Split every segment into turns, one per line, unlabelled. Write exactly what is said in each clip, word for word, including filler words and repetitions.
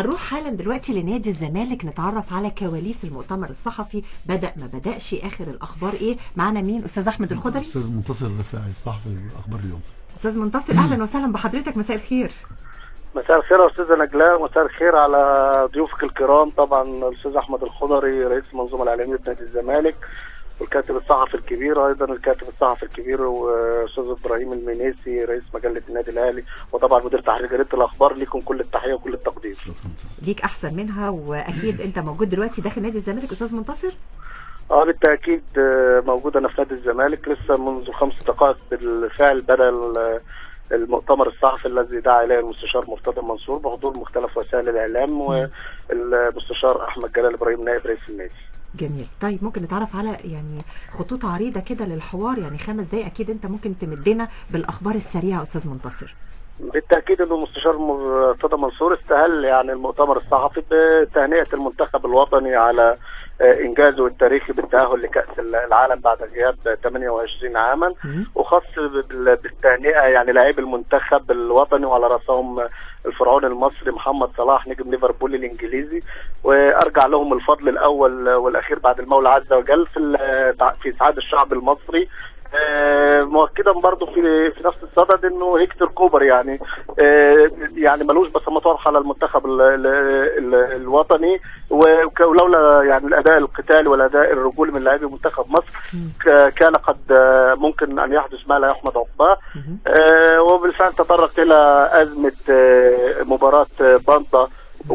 هنروح حالا دلوقتي لنادي الزمالك نتعرف على كواليس المؤتمر الصحفي، بدأ ما بدأش، آخر الأخبار إيه. معنا مين؟ أستاذ أحمد الخضري،
أستاذ منتصر الرفاعي صحفي أخبار اليوم.
أستاذ منتصر أهلا وسهلا بحضرتك، مساء الخير.
مساء الخير يا استاذه نجلاء، ومساء الخير على ضيوفك الكرام. طبعا الاستاذ احمد الخضري رئيس المنظومه الاعلاميه نادي الزمالك، والكاتب الصحفي الكبير ايضا الكاتب الصحفي الكبير واستاذ ابراهيم المنيسي رئيس مجله النادي الاهلي، وطبعا مدير تحرير جريده الاخبار. ليكم كل التحيه وكل التقدير.
ليك احسن منها، واكيد انت موجود دلوقتي داخل نادي الزمالك استاذ منتصر.
اه بالتاكيد موجود انا في نادي الزمالك لسه منذ خمس دقائق بالفعل. بدا المؤتمر الصحفي الذي دعا اليه المستشار مرتضى منصور بحضور مختلف وسائل الاعلام والمستشار احمد جلال ابراهيم نائب رئيس النادي.
جميل. طيب ممكن نتعرف على يعني خطوط عريضه كده للحوار، يعني خمس دقائق اكيد انت ممكن تمدنا بالاخبار السريعه استاذ منتصر.
بالتاكيد انه المستشار مرتضى منصور استهل يعني المؤتمر الصحفي بتهنئه المنتخب الوطني على انجازه التاريخي بالتاهل لكاس العالم بعد غياب ثمانية وعشرين عاما، وخاص بالتهنئه يعني لاعبي المنتخب الوطني وعلى راسهم الفرعون المصري محمد صلاح نجم ليفربول الانجليزي، وارجع لهم الفضل الاول والاخير بعد المولى عز وجل في في اسعاد الشعب المصري. آه مؤكدا برضه في في نفس الصدد انه هيكتور كوبر يعني آه يعني ملوش بصمات واضحه على المنتخب ال ال ال الوطني، ولولا يعني الاداء القتالي والاداء الرجولي من لاعبي منتخب مصر كان قد ممكن ان يحدث ما لا يحمد عقباه. آه وبالفعل تطرق الى ازمه آه مباراه بانطا،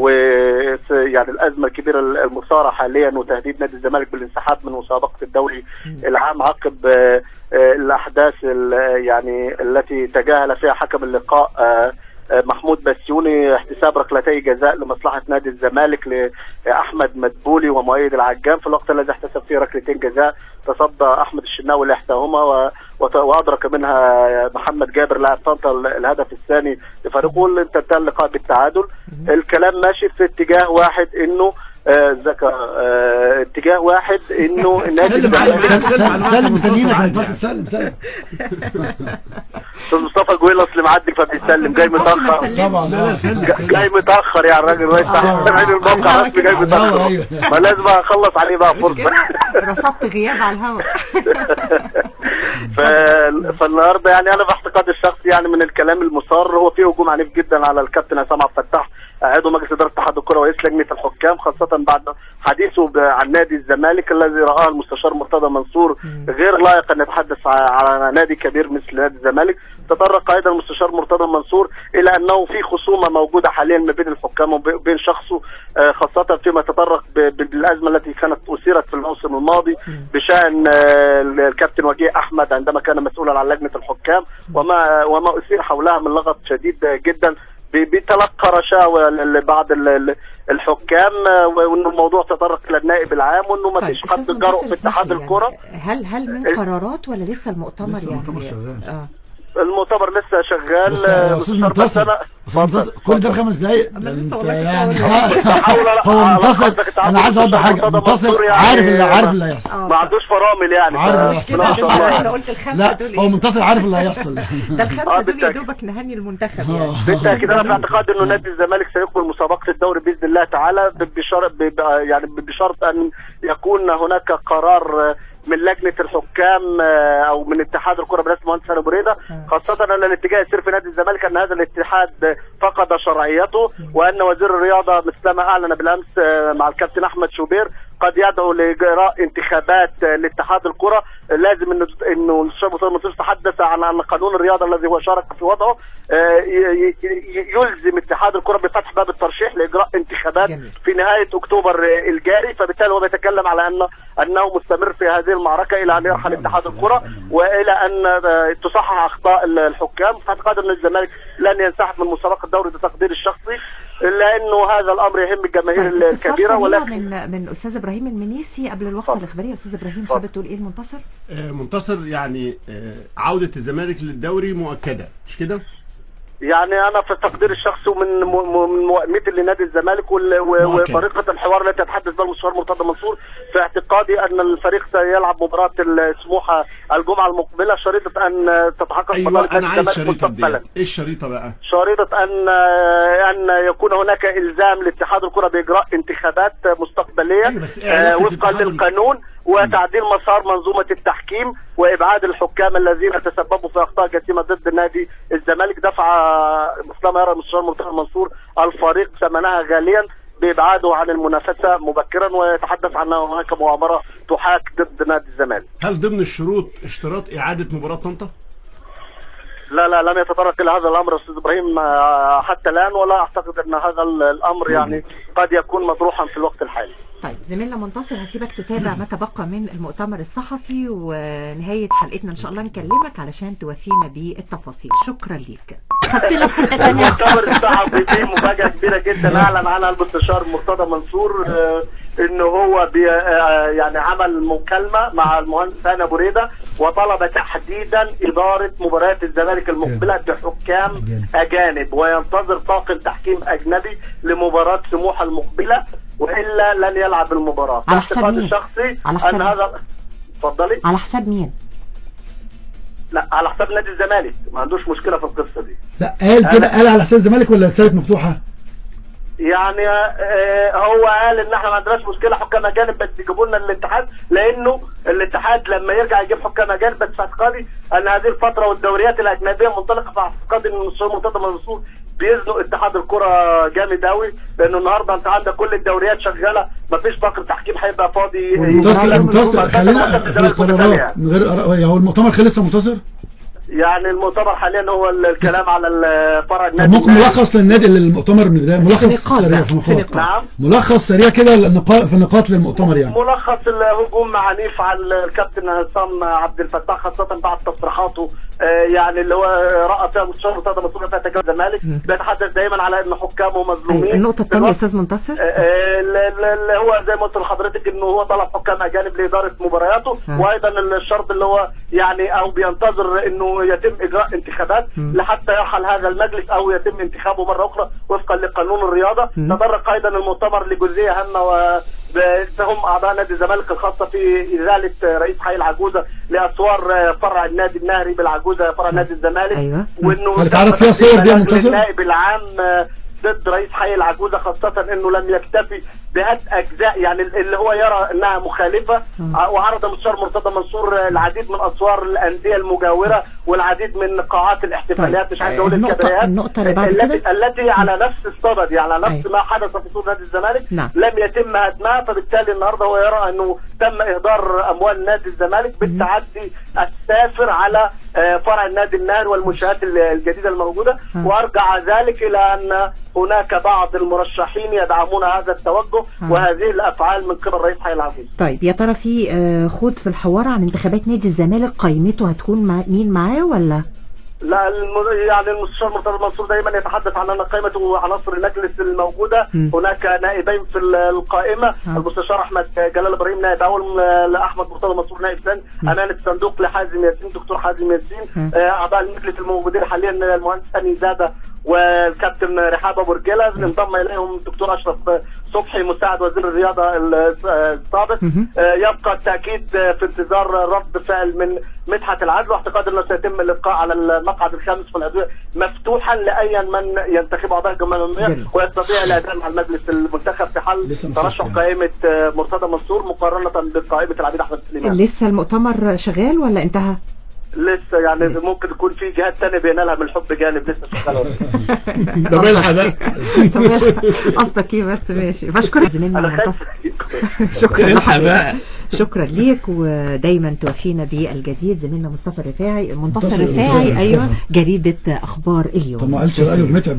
ويعني الازمه الكبيره المثاره حاليا وتهديد نادي الزمالك بالانسحاب من مسابقه الدوري العام عقب الاحداث يعني التي تجاهل فيها حكم اللقاء محمود بسيوني احتساب ركلتي جزاء لمصلحه نادي الزمالك لاحمد مدبولي ومؤيد العجام في الوقت الذي احتسب فيه ركلتين جزاء تصدى احمد الشناوي لاحداهما وادرك منها محمد جابر لاعب طنطا الهدف الثاني لفريقه. انتهى اللقاء بالتعادل. الكلام ماشي في اتجاه واحد انه ذكى آه اتجاه واحد انه النادي
الزمالك سلم سلم سلم سلم
استاذ مصطفى جويل اصل معدي فبيسلم جاي متاخر
طبعا
جاي متاخر يعني الراجل رئيس تحرير الموقع رسمي جاي متاخر، ما لازم اخلص عليه بقى فرصه.
رصدت غياب على الهواء.
فالنهارده يعني انا باعتقادي الشخصي يعني من الكلام المثار هو في هجوم عنيف جدا على الكابتن عصام عبد الفتاح عضو مجلس اداره اتحاد الكره ورئيس لجنه الحكام، خاصه بعد حديثه عن نادي الزمالك الذي رآه المستشار مرتضى منصور غير لائق ان يتحدث على نادي كبير مثل نادي الزمالك. تطرق ايضا المستشار مرتضى منصور الى انه في خصومه موجوده حاليا ما بين الحكام وبين شخصه، خاصه فيما تطرق بالازمه التي كانت اثيرت في الموسم الماضي بشان الكابتن وجيه احمد عندما كان مسؤولا عن لجنه الحكام، وما وما اثير حولها من لغط شديد جدا بتلقى رشاوى لبعض الحكام، وانه الموضوع تطرق الى النائب العام وانه ما فيش حد جرؤ في اتحاد الكره.
يعني هل هل من قرارات ولا لسه المؤتمر
لسه
يعني
المؤتمر شغال.
اه
المؤتمر لسه شغال.
استاذ منتصر كل ده خمس دقايق يعني هو منتصر. انا عايز اوضح حاجه، منتصر عارف اللي عارف اللي هيحصل،
ما عندوش فرامل يعني
عارف. انا قلت الخمسه دول
هو منتصر عارف اللي هيحصل.
ده الخمسه دول يا دوبك نهني المنتخب يعني.
بالتاكيد انا في اعتقاد انه نادي الزمالك سيقبل مسابقه الدوري باذن الله تعالى بشرط يعني بشرط ان يكون هناك قرار من لجنه الحكام او من اتحاد الكره برئاسه المهندس هاني بريده، خاصه ان الاتجاه يسير في نادي الزمالك ان هذا الاتحاد فقد شرعيته، وان وزير الرياضه مثلما اعلن بالامس مع الكابتن احمد شوبير قد يدعو لاجراء انتخابات لاتحاد الكره. لازم انه انه الشيخ مرتضى منصور تحدث عن ان قانون الرياضه الذي هو شارك في وضعه يلزم اتحاد الكره بفتح باب الترشيح لاجراء انتخابات في نهايه اكتوبر الجاري، فبالتالي هو بيتكلم على ان انه مستمر في هذه المعركه الى ان يرحل اتحاد الكره والى ان تصحح اخطاء الحكام. فاعتقد ان الزمالك لن ينسحب من مسابقه الدوري بتقديري الشخصي، لانه هذا الامر يهم الجماهير
طيب
الكبيره.
ولكن من من استاذ ابراهيم المنيسي قبل الوقت الاخباريه. استاذ ابراهيم حابب تقول ايه المنتصر؟
آه منتصر يعني آه عوده الزمالك للدوري مؤكده مش كده؟
يعني انا في التقدير الشخصي ومن من مؤمنتي لنادي الزمالك وطريقه الحوار التي يتحدث بها المستشار مرتضى منصور، في اعتقادي ان الفريق سيلعب مباراه سموحه الجمعه المقبله، شريطه ان تتحقق
أيوة
مطالب
انا عايز
الزمالك مستقبلا.
ايه الشريطه بقى؟
شريطه ان ان يكون هناك الزام لاتحاد الكره باجراء انتخابات مستقبليه
أيوة
آه وفقا للقانون، وتعديل مسار منظومه التحكيم، وابعاد الحكام الذين تسببوا في اخطاء جسيمه ضد نادي الزمالك. دفع مثل ما يرى المستشار مرتضى منصور الفريق ثمنها غاليا بابعاده عن المنافسه مبكرا، ويتحدث عن هناك مؤامره تحاك ضد نادي الزمالك.
هل ضمن الشروط اشتراط اعاده مباراه طنطا؟
لا لا لم يتطرق الى هذا الامر استاذ ابراهيم حتى الان، ولا اعتقد ان هذا الامر يعني قد يكون مطروحا في الوقت الحالي.
طيب زميلنا منتصر هسيبك تتابع ما تبقى من المؤتمر الصحفي، ونهايه حلقتنا ان شاء الله نكلمك علشان توفينا بالتفاصيل. شكرا ليك.
المؤتمر الصحفي فيه مفاجاه كبيره جدا اعلن عنها المستشار مرتضى منصور، انه هو بي يعني عمل مكالمه مع المهندس هاني ابو ريده وطلب تحديدا اداره مباريات الزمالك المقبله بحكام اجانب، وينتظر طاقم تحكيم اجنبي لمباراه سموحه المقبله، والا لن يلعب المباراه.
على حساب مين؟
الشخصي
على حساب
ان هذا اتفضلي.
على حساب مين؟
لا على حساب نادي الزمالك، ما عندوش مشكله في القصه دي.
لا قال كده، قال على حساب الزمالك ولا رساله مفتوحه؟
يعني آه هو قال ان احنا ما عندناش مشكله حكام اجانب، بس يجيبوا لنا الاتحاد، لانه الاتحاد لما يرجع يجيب حكام اجانب. بس في اعتقادي ان هذه الفتره والدوريات الاجنبيه منطلقه، في اعتقادي ان المستشار مرتضى منصور بيزنق اتحاد الكره جامد قوي، لانه النهارده انت عندك كل الدوريات شغاله، ما فيش طاقم تحكيم هيبقى فاضي.
منتصر منتصر خلينا في القرارات من غير، هو المؤتمر خلص منتصر؟
يعني المؤتمر حاليا هو الكلام على فرع النادي.
ممكن ملخص للنادي للمؤتمر من البدايه، ملخص سريع في نقاط.
نعم
ملخص سريع كده النقاط في نقاط للمؤتمر يعني.
ملخص الهجوم عنيف على الكابتن عصام عبد الفتاح، خاصه بعد تصريحاته يعني اللي هو راى فيها المستشار مرتضى منصور فيها تجاوز الزمالك، بيتحدث دايما على ان حكامه مظلومين.
النقطه الثانيه يا استاذ منتصر
اللي هو زي ما قلت لحضرتك انه هو طلب حكام اجانب لاداره مبارياته، وايضا الشرط اللي هو يعني او بينتظر انه يتم اجراء انتخابات لحتى يرحل هذا المجلس او يتم انتخابه مره اخرى وفقا لقانون الرياضه. تطرق ايضا المؤتمر لجزئيه هامه و هم اعضاء نادي الزمالك الخاصه في ازاله رئيس حي العجوزه لاسوار فرع النادي النهري بالعجوزه فرع نادي الزمالك.
أيوة.
وانه
هتعرف فيها صور دي منتصر؟
النائب العام ضد رئيس حي العجوزه، خاصه انه لم يكتفي بهدء اجزاء يعني اللي هو يرى انها مخالفه، وعرض المستشار مرتضى منصور العديد من اسوار الانديه المجاوره والعديد من قاعات الاحتفالات. طيب. مش عايز اقول الكبريات
النقطه اللي بعد
كده التي على نفس الصدد، يعني على نفس أي. ما حدث في صور نادي الزمالك.
نعم.
لم يتم هدمها، فبالتالي النهارده هو يرى انه تم اهدار اموال نادي الزمالك بالتعدي السافر على فرع النادي النهري والمنشآت الجديده الموجوده. م. وارجع ذلك الى ان هناك بعض المرشحين يدعمون هذا التوجه م. وهذه الافعال من قبل رئيس حي العجوزه.
طيب يا ترى في خوض في الحوار عن انتخابات نادي الزمالك، قائمته هتكون مع مين معاه ولا؟
لا يعني المستشار مرتضى منصور دايما يتحدث عن ان قائمه وعناصر المجلس الموجوده. م. هناك نائبين في القائمه، م. المستشار احمد جلال ابراهيم نائب اول لاحمد مرتضى منصور نائب ثاني، امانه الصندوق لحازم ياسين دكتور حازم ياسين، اعضاء المجلس الموجودين حاليا المهندس هاني زاده والكابتن رحاب ابو رجاله، انضم اليهم الدكتور اشرف صبحي مساعد وزير الرياضه السابق. يبقى التاكيد في انتظار رد فعل من مدحت العدل، واعتقاد انه سيتم الابقاء على المقعد الخامس في العضويه مفتوحا لاي من ينتخب اعضاء الجمعيه العموميه ويستطيع الاداء مع المجلس المنتخب في حال ترشح قائمه مرتضى منصور مقارنه بقائمه العميد احمد سليمان.
لسه المؤتمر شغال ولا انتهى؟
لسه يعني ممكن يكون في جهات ثانيه بينالها من الحب جانب لسه شغاله.
ده ملحق ده
قصدك ايه بس؟ ماشي، بشكرك زميلنا منتصر. شكرا
بقى
شكرا ليك، ودايما توفينا بالجديد زميلنا مصطفى الرفاعي منتصر الرفاعي. ايوه جريده اخبار اليوم.
طب ما قالش رايه متعب.